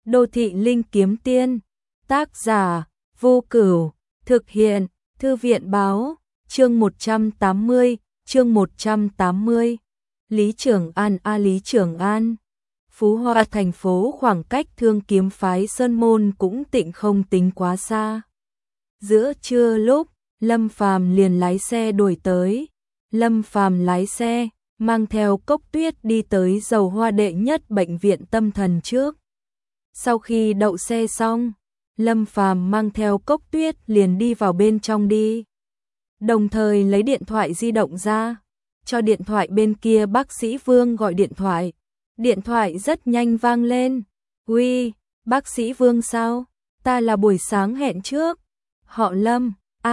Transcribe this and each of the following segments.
Đô thị linh kiếm tiên, tác giả, Vô Cửu, thực hiện, Thư viện báo, chương 180, chương 180. Lý Trường An Lý Trường An. Phú Hoa thành phố khoảng cách Thương Kiếm phái Sơn Môn cũng tịnh không tính quá xa. Giữa trưa lúc, Lâm Phàm liền lái xe đuổi tới. Lâm Phàm lái xe, mang theo Cốc Tuyết đi tới Dầu Hoa đệ nhất bệnh viện tâm thần trước. Sau khi đậu xe xong, Lâm Phàm mang theo Cốc Tuyết liền đi vào bên trong đi. Đồng thời lấy điện thoại di động ra, cho điện thoại bên kia bác sĩ Vương gọi điện thoại. Điện thoại rất nhanh vang lên. Uy, bác sĩ Vương sao? Ta là buổi sáng hẹn trước. Họ Lâm,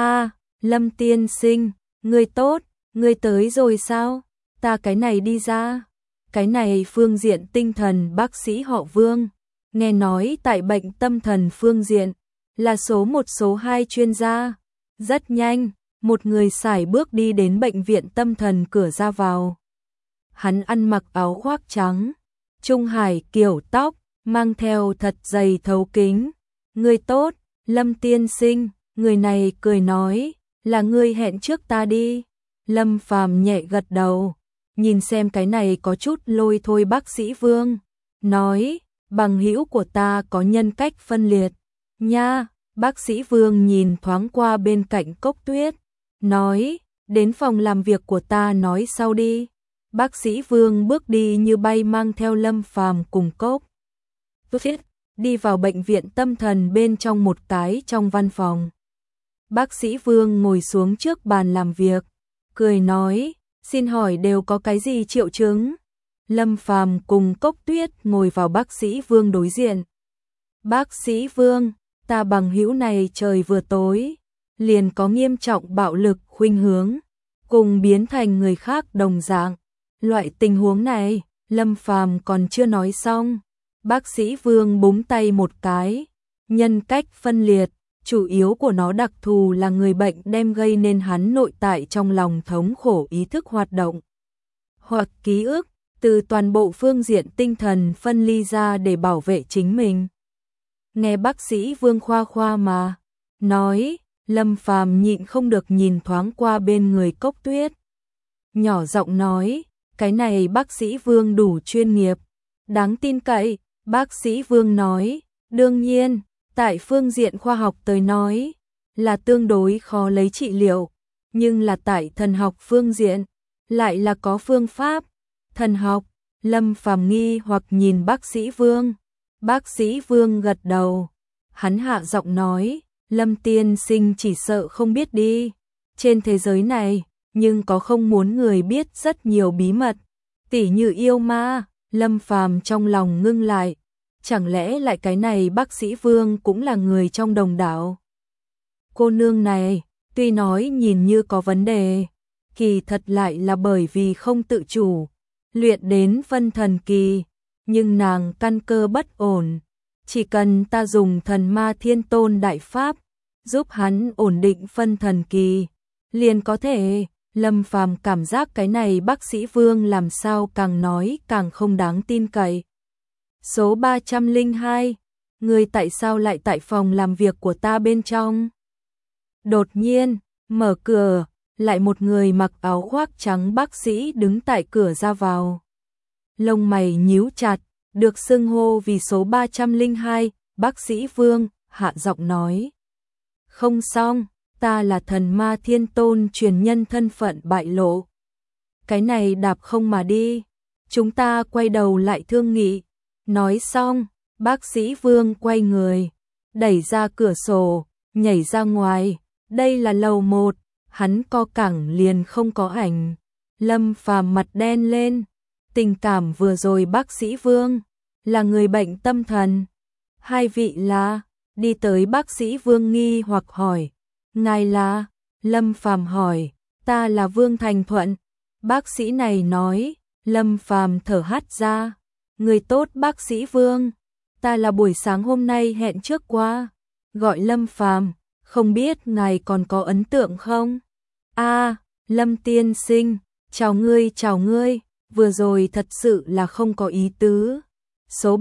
Lâm tiên sinh, ngươi tốt, ngươi tới rồi sao? Ta cái này đi ra. Cái này phương diện tinh thần bác sĩ họ Vương. Nghe nói tại bệnh tâm thần phương diện, là số 1 số 2 chuyên gia. Rất nhanh, một người sải bước đi đến bệnh viện tâm thần cửa ra vào. Hắn ăn mặc áo khoác trắng, trung hải kiểu tóc, mang theo thật dày thấu kính. Người tốt, Lâm tiên sinh, người này cười nói, là ngươi hẹn trước ta đi. Lâm Phàm nhẹ gật đầu, nhìn xem cái này có chút lôi thôi bác sĩ Vương. Nói, bằng hữu của ta có nhân cách phân liệt. Nha, bác sĩ Vương nhìn thoáng qua bên cạnh Cốc Tuyết. Nói, đến phòng làm việc của ta nói sau đi. Bác sĩ Vương bước đi như bay mang theo Lâm Phàm cùng Cốc Tuyết đi vào bệnh viện tâm thần bên trong một cái trong văn phòng. Bác sĩ Vương ngồi xuống trước bàn làm việc, cười nói, xin hỏi đều có cái gì triệu chứng? Lâm Phàm cùng Cốc Tuyết ngồi vào bác sĩ Vương đối diện. Bác sĩ Vương, ta bằng hữu này trời vừa tối, liền có nghiêm trọng bạo lực khuynh hướng, cùng biến thành người khác đồng dạng. Loại tình huống này, Lâm Phàm còn chưa nói xong. Bác sĩ Vương búng tay một cái. Nhân cách phân liệt, chủ yếu của nó đặc thù là người bệnh đem gây nên hắn nội tại trong lòng thống khổ ý thức hoạt động. Hoặc ký ức, từ toàn bộ phương diện tinh thần phân ly ra để bảo vệ chính mình. Nghe bác sĩ Vương khoa khoa mà nói, Lâm Phàm nhịn không được nhìn thoáng qua bên người Cốc Tuyết. Nhỏ giọng nói, cái này bác sĩ Vương đủ chuyên nghiệp, đáng tin cậy. Bác sĩ Vương nói, đương nhiên, tại phương diện khoa học tới nói, là tương đối khó lấy trị liệu, nhưng là tại thần học phương diện, lại là có phương pháp. Thần học, Lâm Phàm nghi hoặc nhìn bác sĩ Vương. Bác sĩ Vương gật đầu, hắn hạ giọng nói, Lâm tiên sinh chỉ sợ không biết đi. Trên thế giới này, nhưng có không muốn người biết rất nhiều bí mật, tỉ như yêu ma. Lâm Phàm trong lòng ngưng lại, chẳng lẽ lại cái này bác sĩ Vương cũng là người trong đồng đạo? Cô nương này, tuy nói nhìn như có vấn đề, kỳ thật lại là bởi vì không tự chủ, luyện đến phân thần kỳ, nhưng nàng căn cơ bất ổn. Chỉ cần ta dùng thần ma thiên tôn đại pháp, giúp hắn ổn định phân thần kỳ, liền có thể. Lâm Phàm cảm giác cái này bác sĩ Vương làm sao càng nói càng không đáng tin cậy. Số 302, người tại sao lại tại phòng làm việc của ta bên trong? Đột nhiên, mở cửa, lại một người mặc áo khoác trắng bác sĩ đứng tại cửa ra vào. Lông mày nhíu chặt, được xưng hô vì số 302, bác sĩ Vương, hạ giọng nói. Không xong, ta là thần ma thiên tôn truyền nhân thân phận bại lộ. Cái này đạp không mà đi, chúng ta quay đầu lại thương nghị. Nói xong, bác sĩ Vương quay người, đẩy ra cửa sổ, nhảy ra ngoài. Đây là lầu 1, hắn co cẳng liền không có ảnh. Lâm Phàm mặt đen lên, tình cảm vừa rồi bác sĩ Vương là người bệnh tâm thần. Hai vị là, đi tới bác sĩ Vương nghi hoặc hỏi, ngài là? Lâm Phàm hỏi, ta là Vương Thành Thuận. Bác sĩ này nói. Lâm Phàm thở hắt ra, người tốt bác sĩ Vương, ta là buổi sáng hôm nay hẹn trước qua, gọi Lâm Phàm, không biết ngài còn có ấn tượng không? Lâm tiên sinh, chào ngươi, vừa rồi thật sự là không có ý tứ. Số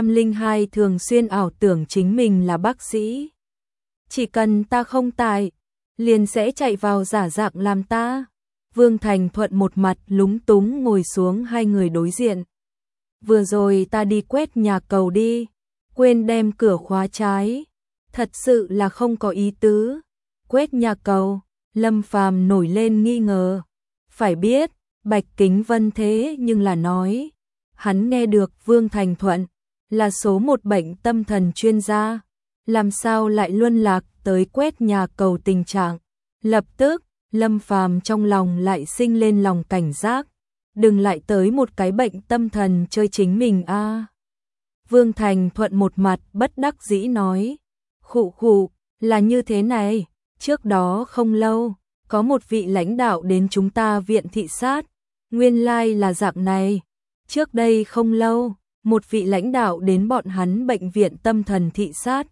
302 thường xuyên ảo tưởng chính mình là bác sĩ. Chỉ cần ta không tài, liền sẽ chạy vào giả dạng làm ta. Vương Thành Thuận một mặt lúng túng ngồi xuống hai người đối diện. Vừa rồi ta đi quét nhà cầu đi, quên đem cửa khóa trái. Thật sự là không có ý tứ. Quét nhà cầu, Lâm Phàm nổi lên nghi ngờ. Phải biết, Bạch Kính Vân thế nhưng là nói. Hắn nghe được Vương Thành Thuận là số một bệnh tâm thần chuyên gia. Làm sao lại luân lạc tới quét nhà cầu tình trạng. Lập tức, Lâm Phàm trong lòng lại sinh lên lòng cảnh giác. Đừng lại tới một cái bệnh tâm thần chơi chính mình a. Vương Thành Thuận một mặt bất đắc dĩ nói. Khụ khụ, là như thế này, trước đó không lâu, có một vị lãnh đạo đến chúng ta viện thị sát. Nguyên lai là dạng này. Trước đây không lâu, một vị lãnh đạo đến bọn hắn bệnh viện tâm thần thị sát.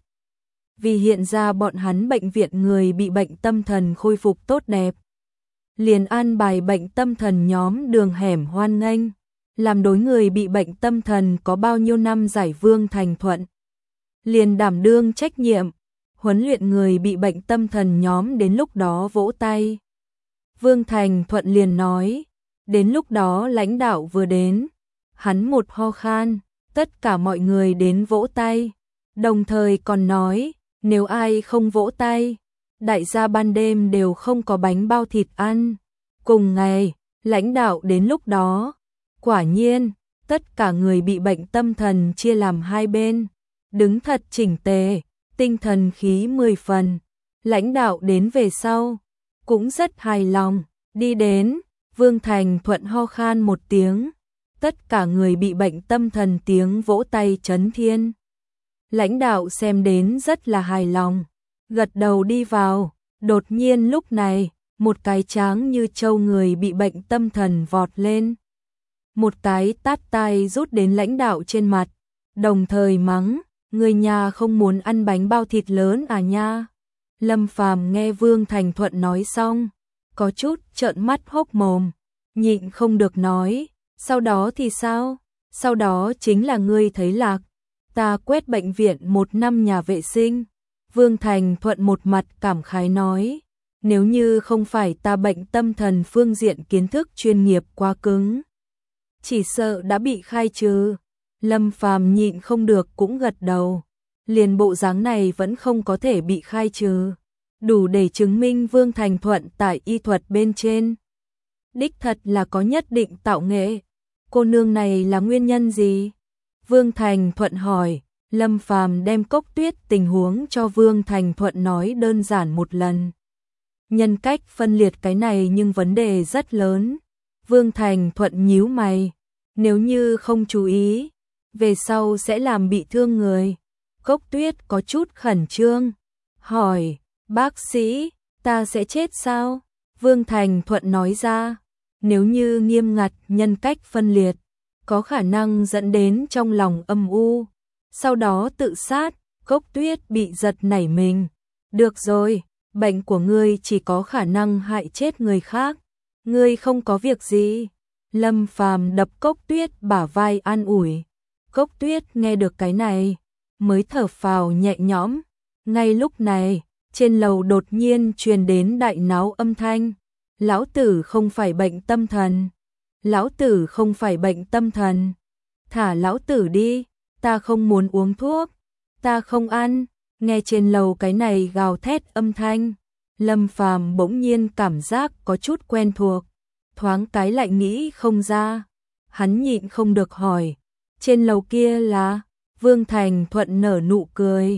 Vì hiện ra bọn hắn bệnh viện người bị bệnh tâm thần khôi phục tốt đẹp. Liền an bài bệnh tâm thần nhóm đường hẻm hoan nghênh. Làm đối người bị bệnh tâm thần có bao nhiêu năm giải Vương Thành Thuận. Liền đảm đương trách nhiệm, huấn luyện người bị bệnh tâm thần nhóm đến lúc đó vỗ tay. Vương Thành Thuận liền nói, đến lúc đó lãnh đạo vừa đến, hắn một ho khan, tất cả mọi người đến vỗ tay, đồng thời còn nói, nếu ai không vỗ tay, đại gia ban đêm đều không có bánh bao thịt ăn. Cùng ngày, lãnh đạo đến lúc đó, quả nhiên, tất cả người bị bệnh tâm thần chia làm hai bên, đứng thật chỉnh tề, tinh thần khí 10 phần. Lãnh đạo đến về sau, cũng rất hài lòng, đi đến, Vương Thành Thuận ho khan một tiếng, tất cả người bị bệnh tâm thần tiếng vỗ tay chấn thiên. Lãnh đạo xem đến rất là hài lòng, gật đầu đi vào, đột nhiên lúc này, một cái tráng như trâu người bị bệnh tâm thần vọt lên. Một cái tát tai rút đến lãnh đạo trên mặt, đồng thời mắng, người nhà không muốn ăn bánh bao thịt lớn à nha. Lâm Phàm nghe Vương Thành Thuận nói xong, có chút trợn mắt hốc mồm, nhịn không được nói, sau đó thì sao? Sau đó chính là ngươi thấy lạc, ta quét bệnh viện 1 năm nhà vệ sinh. Vương Thành Thuận một mặt cảm khái nói, nếu như không phải ta bệnh tâm thần phương diện kiến thức chuyên nghiệp quá cứng, chỉ sợ đã bị khai trừ. Lâm Phàm nhịn không được cũng gật đầu, liền bộ dáng này vẫn không có thể bị khai trừ, đủ để chứng minh Vương Thành Thuận tại y thuật bên trên đích thật là có nhất định tạo nghệ. Cô nương này là nguyên nhân gì? Vương Thành Thuận hỏi. Lâm Phàm đem Cốc Tuyết tình huống cho Vương Thành Thuận nói đơn giản một lần. Nhân cách phân liệt cái này nhưng vấn đề rất lớn. Vương Thành Thuận nhíu mày, nếu như không chú ý, về sau sẽ làm bị thương người. Cốc Tuyết có chút khẩn trương, hỏi, bác sĩ, ta sẽ chết sao? Vương Thành Thuận nói ra, nếu như nghiêm ngặt nhân cách phân liệt, có khả năng dẫn đến trong lòng âm u, sau đó tự sát. Cốc Tuyết bị giật nảy mình. Được rồi, bệnh của ngươi chỉ có khả năng hại chết người khác, ngươi không có việc gì. Lâm Phàm đập Cốc Tuyết bả vai an ủi. Cốc Tuyết nghe được cái này, mới thở phào nhẹ nhõm. Ngay lúc này, trên lầu đột nhiên truyền đến đại náo âm thanh. Lão tử không phải bệnh tâm thần. Lão tử không phải bệnh tâm thần. Thả lão tử đi, ta không muốn uống thuốc, ta không ăn. Nghe trên lầu cái này gào thét âm thanh, Lâm Phàm bỗng nhiên cảm giác có chút quen thuộc, thoáng cái lại nghĩ không ra. Hắn nhịn không được hỏi, trên lầu kia là? Vương Thành Thuận nở nụ cười.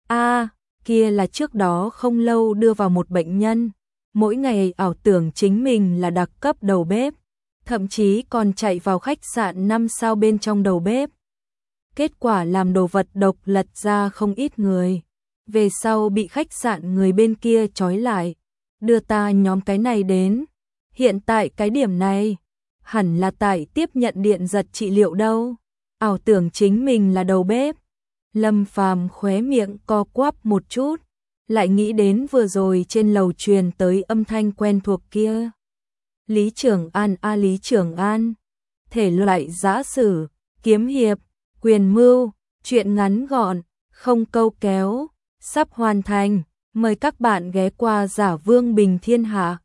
Kia là trước đó không lâu đưa vào một bệnh nhân, mỗi ngày ảo tưởng chính mình là đặc cấp đầu bếp, thậm chí còn chạy vào khách sạn 5 sao bên trong đầu bếp. Kết quả làm đồ vật độc lật ra không ít người. Về sau bị khách sạn người bên kia trói lại, đưa ta nhóm cái này đến. Hiện tại cái điểm này, hẳn là tại tiếp nhận điện giật trị liệu đâu. Ảo tưởng chính mình là đầu bếp. Lâm Phàm khóe miệng co quắp một chút, lại nghĩ đến vừa rồi trên lầu truyền tới âm thanh quen thuộc kia. Lý Trường An Lý Trường An. Thể loại giã sử, kiếm hiệp, Quyền mưu, chuyện ngắn gọn, không câu kéo, sắp hoàn thành. Mời các bạn ghé qua Giả Vương Bình Thiên Hạ.